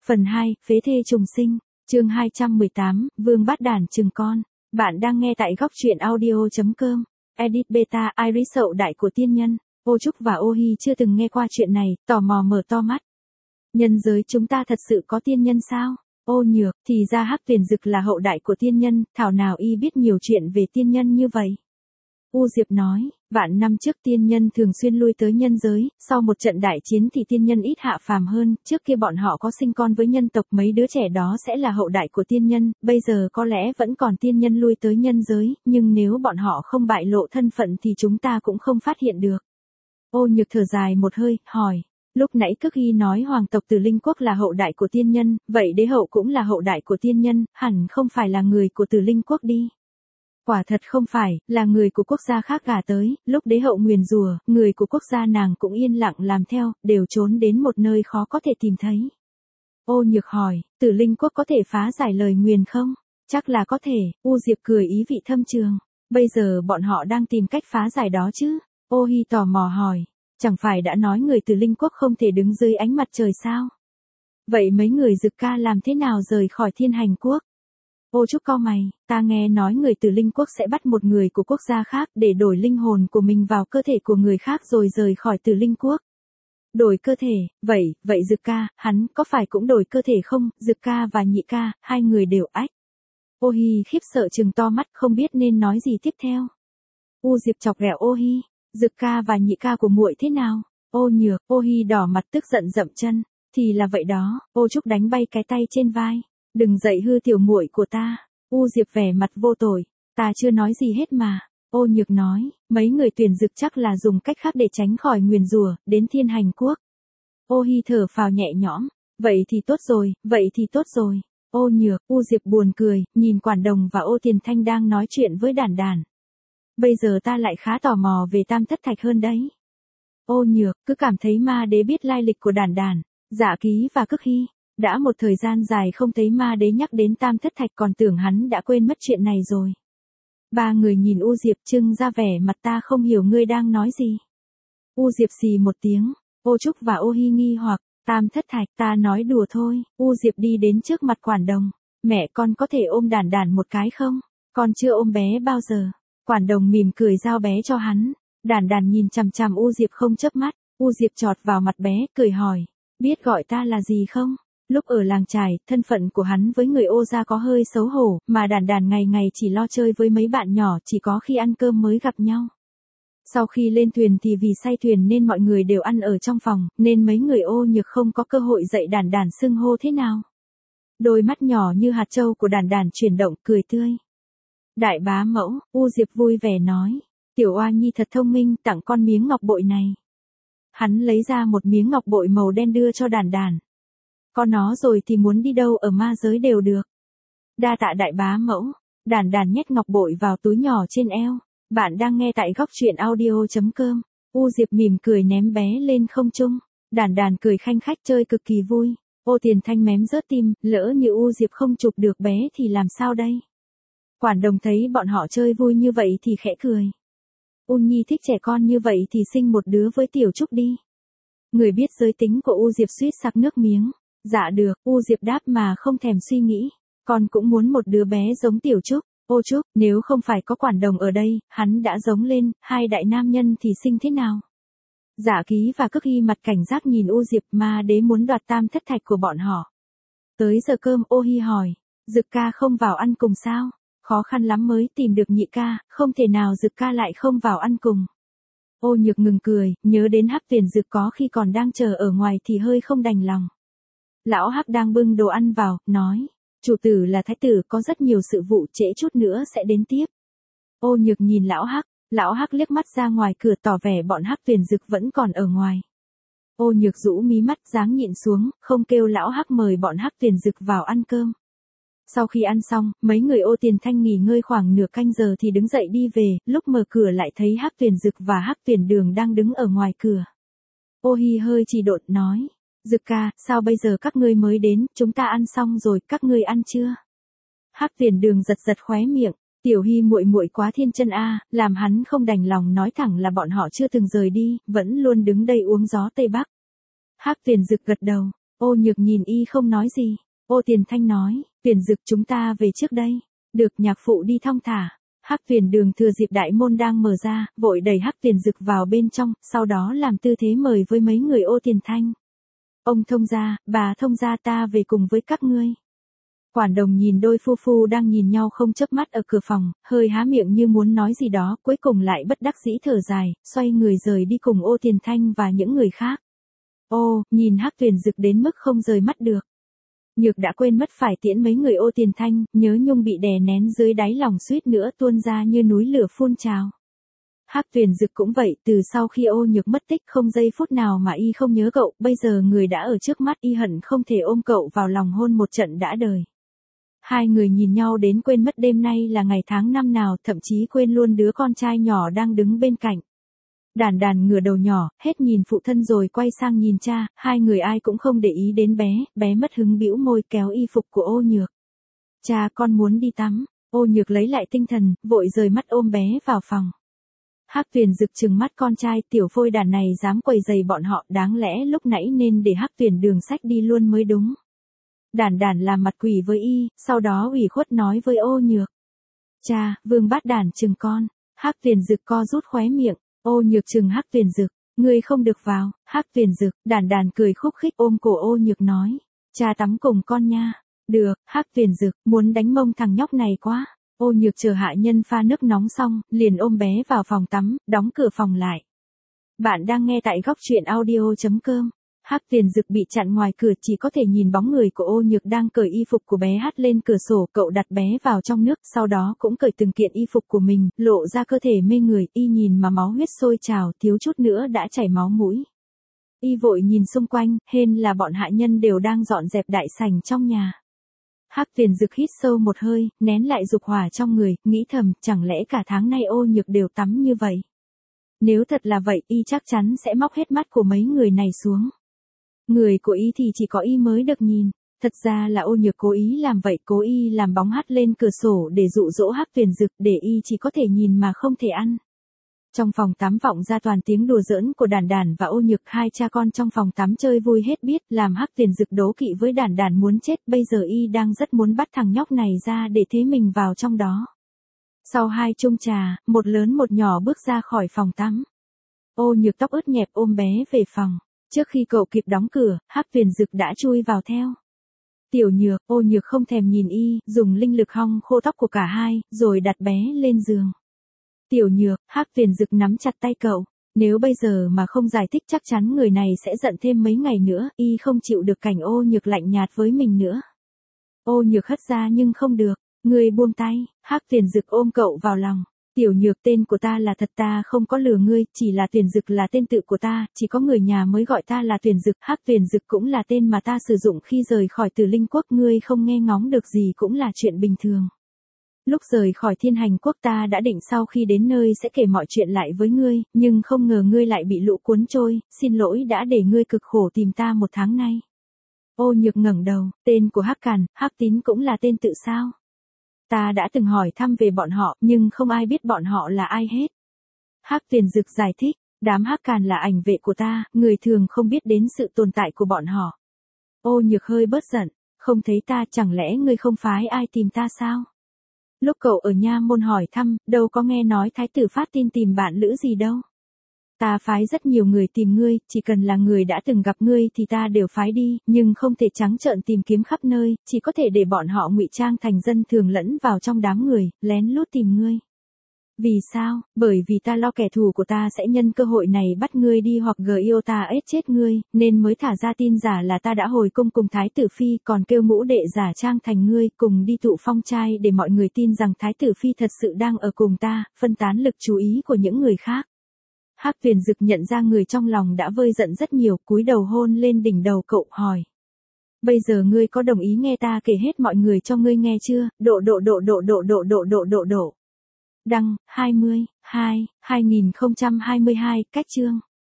Phần 2, phế thê trùng sinh, chương 218, Vương Bát Đản trừng con. Bạn đang nghe tại góc truyện audio.com. Edit beta Iris Hậu đại của tiên nhân. Ô Trúc và Ô Hi chưa từng nghe qua chuyện này, tò mò mở to mắt. Nhân giới chúng ta thật sự có tiên nhân sao? Ô Nhược, thì ra Hắc Tuyền Dực là hậu đại của tiên nhân, thảo nào y biết nhiều chuyện về tiên nhân như vậy. U Diệp nói, vạn năm trước tiên nhân thường xuyên lui tới nhân giới, sau một trận đại chiến thì tiên nhân ít hạ phàm hơn, trước kia bọn họ có sinh con với nhân tộc, mấy đứa trẻ đó sẽ là hậu đại của tiên nhân, bây giờ có lẽ vẫn còn tiên nhân lui tới nhân giới, nhưng nếu bọn họ không bại lộ thân phận thì chúng ta cũng không phát hiện được. Ô Nhược thở dài một hơi, hỏi, lúc nãy Cức Hy nói hoàng tộc Tử Linh Quốc là hậu đại của tiên nhân, vậy đế hậu cũng là hậu đại của tiên nhân, hẳn không phải là người của Tử Linh Quốc đi. Quả thật không phải, là người của quốc gia khác gả tới, lúc đế hậu nguyền rủa, người của quốc gia nàng cũng yên lặng làm theo, đều trốn đến một nơi khó có thể tìm thấy. Ô Nhược hỏi, Tử Linh Quốc có thể phá giải lời nguyền không? Chắc là có thể, U Diệp cười ý vị thâm trường. Bây giờ bọn họ đang tìm cách phá giải đó chứ? Ô Hi tò mò hỏi, chẳng phải đã nói người Tử Linh Quốc không thể đứng dưới ánh mặt trời sao? Vậy mấy người Dực Ca làm thế nào rời khỏi Thiên Hành Quốc? Ô Trúc cau mày, ta nghe nói người Tử Linh Quốc sẽ bắt một người của quốc gia khác để đổi linh hồn của mình vào cơ thể của người khác rồi rời khỏi Tử Linh Quốc. Đổi cơ thể, vậy Dực Ca, hắn có phải cũng đổi cơ thể không? Dực Ca và Nhị Ca, hai người đều ách. Ô Hi khiếp sợ trừng to mắt không biết nên nói gì tiếp theo. U Diệp chọc ghẹo Ô Hi, Dực Ca và Nhị Ca của muội thế nào? Ô Nhược, Ô Hi đỏ mặt tức giận dậm chân, thì là vậy đó. Ô Trúc đánh bay cái tay trên vai. Đừng dạy hư tiểu muội của ta. U Diệp vẻ mặt vô tội, ta chưa nói gì hết mà. Ô Nhược nói, mấy người Tuyển Dực chắc là dùng cách khác để tránh khỏi nguyền rủa, đến Thiên Hành Quốc. Ô Hi thở phào nhẹ nhõm, vậy thì tốt rồi. Ô Nhược, U Diệp buồn cười, nhìn Quản Đồng và Ô Tiền Thanh đang nói chuyện với Đản Đản. Bây giờ ta lại khá tò mò về Tam Thất Thạch hơn đấy. Ô Nhược, cứ cảm thấy ma đế biết lai lịch của Đản Đản, Dạ Ký và Cức Hy. Đã một thời gian dài không thấy ma đế nhắc đến Tam Thất Thạch, còn tưởng hắn đã quên mất chuyện này rồi. Ba người nhìn U Diệp trưng ra vẻ mặt ta không hiểu ngươi đang nói gì. U Diệp xì một tiếng, Ô Trúc và Ô Hi nghi hoặc, Tam Thất Thạch, ta nói đùa thôi. U Diệp đi đến trước mặt Quản Đồng, mẹ con có thể ôm Đản Đản một cái không? Con chưa ôm bé bao giờ. Quản Đồng mỉm cười giao bé cho hắn. Đản Đản nhìn chằm chằm U Diệp không chớp mắt. U Diệp chọt vào mặt bé, cười hỏi, biết gọi ta là gì không? Lúc ở làng trài, thân phận của hắn với người Ô gia có hơi xấu hổ, mà Đản Đản ngày ngày chỉ lo chơi với mấy bạn nhỏ, chỉ có khi ăn cơm mới gặp nhau. Sau khi lên thuyền thì vì say thuyền nên mọi người đều ăn ở trong phòng, nên mấy người Ô Nhược không có cơ hội dạy Đản Đản xưng hô thế nào. Đôi mắt nhỏ như hạt châu của Đản Đản chuyển động, cười tươi. Đại bá mẫu, U Diệp vui vẻ nói, tiểu oa nhi thật thông minh, tặng con miếng ngọc bội này. Hắn lấy ra một miếng ngọc bội màu đen đưa cho Đản Đản. Có nó rồi thì muốn đi đâu ở ma giới đều được. Đa tạ đại bá mẫu. Đản Đản nhét ngọc bội vào túi nhỏ trên eo. Bạn đang nghe tại góc truyện audio.com. U Diệp mỉm cười ném bé lên không trung. Đản Đản cười khanh khách chơi cực kỳ vui. Ô Tiền Thanh mém rớt tim, lỡ như U Diệp không chụp được bé thì làm sao đây? Quản Đồng thấy bọn họ chơi vui như vậy thì khẽ cười. U Nhi thích trẻ con như vậy thì sinh một đứa với Tiểu Trúc đi. Người biết giới tính của U Diệp suýt sặc nước miếng. Dạ được, U Diệp đáp mà không thèm suy nghĩ. Con cũng muốn một đứa bé giống Tiểu Trúc. Ô Trúc, nếu không phải có Quản Đồng ở đây, hắn đã giống lên, hai đại nam nhân thì sinh thế nào? Dạ Ký và Cức Hy mặt cảnh giác nhìn U Diệp, ma đế muốn đoạt Tam Thất Thạch của bọn họ. Tới giờ cơm, Ô Hi hỏi, Dực Ca không vào ăn cùng sao? Khó khăn lắm mới tìm được Nhị Ca, không thể nào Dực Ca lại không vào ăn cùng. Ô Nhược ngừng cười, nhớ đến Hắc Tuyền Dực có khi còn đang chờ ở ngoài thì hơi không đành lòng. Lão Hắc đang bưng đồ ăn vào, nói, chủ tử là thái tử, có rất nhiều sự vụ, trễ chút nữa sẽ đến tiếp. Ô Nhược nhìn Lão Hắc liếc mắt ra ngoài cửa tỏ vẻ bọn Hắc Tuyền Dực vẫn còn ở ngoài. Ô Nhược rũ mí mắt dáng nhịn xuống, không kêu Lão Hắc mời bọn Hắc Tuyền Dực vào ăn cơm. Sau khi ăn xong, mấy người Ô Tiền Thanh nghỉ ngơi khoảng nửa canh giờ thì đứng dậy đi về, lúc mở cửa lại thấy Hắc Tuyền Dực và Hắc Tuyền Đường đang đứng ở ngoài cửa. Ô Hi hơi chỉ độn nói, Dực Ca, sao bây giờ các ngươi mới đến, chúng ta ăn xong rồi, các ngươi ăn chưa? Hắc Tuyền Đường giật giật khóe miệng, Tiểu Hi muội muội quá thiên chân a, làm hắn không đành lòng nói thẳng là bọn họ chưa từng rời đi, vẫn luôn đứng đây uống gió Tây Bắc. Hắc Tuyền Dực gật đầu, Ô Nhược nhìn y không nói gì. Ô Tiền Thanh nói, Tuyền Dực chúng ta về trước đây. Được, nhạc phụ đi thong thả. Hắc Tuyền Đường thừa dịp đại môn đang mở ra, vội đẩy Hắc Tuyền Dực vào bên trong, sau đó làm tư thế mời với mấy người Ô Tiền Thanh. Ông thông gia, bà thông gia, ta về cùng với các ngươi. Quản đồng nhìn đôi phu phu đang nhìn nhau không chớp mắt ở cửa phòng, hơi há miệng như muốn nói gì đó, cuối cùng lại bất đắc dĩ thở dài, xoay người rời đi cùng Ô Tiền Thanh và những người khác. Ô, nhìn Hắc Tuyền Dực đến mức không rời mắt được. Nhược đã quên mất phải tiễn mấy người Ô Tiền Thanh, nhớ nhung bị đè nén dưới đáy lòng suýt nữa tuôn ra như núi lửa phun trào. Hắc Tuyền Dực cũng vậy, từ sau khi Ô Nhược mất tích không giây phút nào mà y không nhớ cậu, bây giờ người đã ở trước mắt y hận không thể ôm cậu vào lòng hôn một trận đã đời. Hai người nhìn nhau đến quên mất đêm nay là ngày tháng năm nào, thậm chí quên luôn đứa con trai nhỏ đang đứng bên cạnh. Đàn đàn ngửa đầu nhỏ, hết nhìn phụ thân rồi quay sang nhìn cha, hai người ai cũng không để ý đến bé, bé mất hứng bĩu môi kéo y phục của Ô Nhược. Cha, con muốn đi tắm. Ô Nhược lấy lại tinh thần, vội rời mắt ôm bé vào phòng. Hắc Tuyền Dực trừng mắt con trai, tiểu phôi đàn này dám quấy rầy bọn họ, đáng lẽ lúc nãy nên để Hắc Tuyền Đường xách đi luôn mới đúng. Đàn đàn làm mặt quỷ với y, sau đó ủy khuất nói với Ô Nhược. Cha, Vương Bát Đàn trừng con. Hắc Tuyền Dực co rút khóe miệng. Ô Nhược trừng Hắc Tuyền Dực, ngươi không được vào. Hắc Tuyền Dực, đàn đàn cười khúc khích ôm cổ Ô Nhược nói, cha tắm cùng con nha. Được, Hắc Tuyền Dực, muốn đánh mông thằng nhóc này quá. Ô Nhược chờ hạ nhân pha nước nóng xong, liền ôm bé vào phòng tắm, đóng cửa phòng lại. Bạn đang nghe tại góc truyện audio.com. Hắc Tuyền Dực bị chặn ngoài cửa, chỉ có thể nhìn bóng người của Ô Nhược đang cởi y phục của bé hắt lên cửa sổ, cậu đặt bé vào trong nước, sau đó cũng cởi từng kiện y phục của mình, lộ ra cơ thể mê người, y nhìn mà máu huyết sôi trào, thiếu chút nữa đã chảy máu mũi. Y vội nhìn xung quanh, hên là bọn hạ nhân đều đang dọn dẹp đại sảnh trong nhà. Hắc Tuyền Dực hít sâu một hơi, nén lại dục hỏa trong người, nghĩ thầm, chẳng lẽ cả tháng nay Ô Nhược đều tắm như vậy? Nếu thật là vậy, y chắc chắn sẽ móc hết mắt của mấy người này xuống. Người của y thì chỉ có y mới được nhìn. Thật ra là Ô Nhược cố ý làm vậy, cố ý làm bóng hắt lên cửa sổ để dụ dỗ Hắc Tuyền Dực, để y chỉ có thể nhìn mà không thể ăn. Trong phòng tắm vọng ra toàn tiếng đùa giỡn của đàn đàn và Ô Nhược, hai cha con trong phòng tắm chơi vui hết biết, làm Hắc Tuyền Dực đố kỵ với đàn đàn muốn chết, bây giờ y đang rất muốn bắt thằng nhóc này ra để thế mình vào trong đó. Sau hai chung trà, một lớn một nhỏ bước ra khỏi phòng tắm. Ô Nhược tóc ướt nhẹp ôm bé về phòng. Trước khi cậu kịp đóng cửa, Hắc Tuyền Dực đã chui vào theo. Tiểu Nhược, Ô Nhược không thèm nhìn y, dùng linh lực hong khô tóc của cả hai, rồi đặt bé lên giường. Tiểu Nhược, Hắc Tuyền Dực nắm chặt tay cậu. Nếu bây giờ mà không giải thích chắc chắn người này sẽ giận thêm mấy ngày nữa, y không chịu được cảnh Ô Nhược lạnh nhạt với mình nữa. Ô Nhược hất ra nhưng không được, người buông tay, Hắc Tuyền Dực ôm cậu vào lòng. Tiểu Nhược, tên của ta là thật, ta không có lừa ngươi, chỉ là Tuyền Dực là tên tự của ta, chỉ có người nhà mới gọi ta là Tuyền Dực, Hắc Tuyền Dực cũng là tên mà ta sử dụng khi rời khỏi Tử Linh Quốc, ngươi không nghe ngóng được gì cũng là chuyện bình thường. Lúc rời khỏi Thiên Hành Quốc ta đã định sau khi đến nơi sẽ kể mọi chuyện lại với ngươi, nhưng không ngờ ngươi lại bị lũ cuốn trôi, xin lỗi đã để ngươi cực khổ tìm ta một tháng nay. Ô Nhược ngẩng đầu, tên của Hắc Càn, Hắc Tín cũng là tên tự sao? Ta đã từng hỏi thăm về bọn họ, nhưng không ai biết bọn họ là ai hết. Hắc Tuyền Dực giải thích, đám Hắc Càn là ảnh vệ của ta, người thường không biết đến sự tồn tại của bọn họ. Ô Nhược hơi bớt giận, không thấy ta, chẳng lẽ ngươi không phái ai tìm ta sao? Lúc cậu ở Nha Môn hỏi thăm, đâu có nghe nói thái tử phát tin tìm bạn lữ gì đâu. Ta phái rất nhiều người tìm ngươi, chỉ cần là người đã từng gặp ngươi thì ta đều phái đi, nhưng không thể trắng trợn tìm kiếm khắp nơi, chỉ có thể để bọn họ ngụy trang thành dân thường lẫn vào trong đám người, lén lút tìm ngươi. Vì sao? Bởi vì ta lo kẻ thù của ta sẽ nhân cơ hội này bắt ngươi đi hoặc yêu ta ết chết ngươi, nên mới thả ra tin giả là ta đã hồi cung cùng Thái tử Phi, còn kêu ngũ đệ giả trang thành ngươi, cùng đi tụ phong trai để mọi người tin rằng Thái tử Phi thật sự đang ở cùng ta, phân tán lực chú ý của những người khác. Hắc Tuyền Dực nhận ra người trong lòng đã vơi giận rất nhiều, cúi đầu hôn lên đỉnh đầu cậu, hỏi. Bây giờ ngươi có đồng ý nghe ta kể hết mọi người cho ngươi nghe chưa? Đăng, 20/2/2022, cách chương.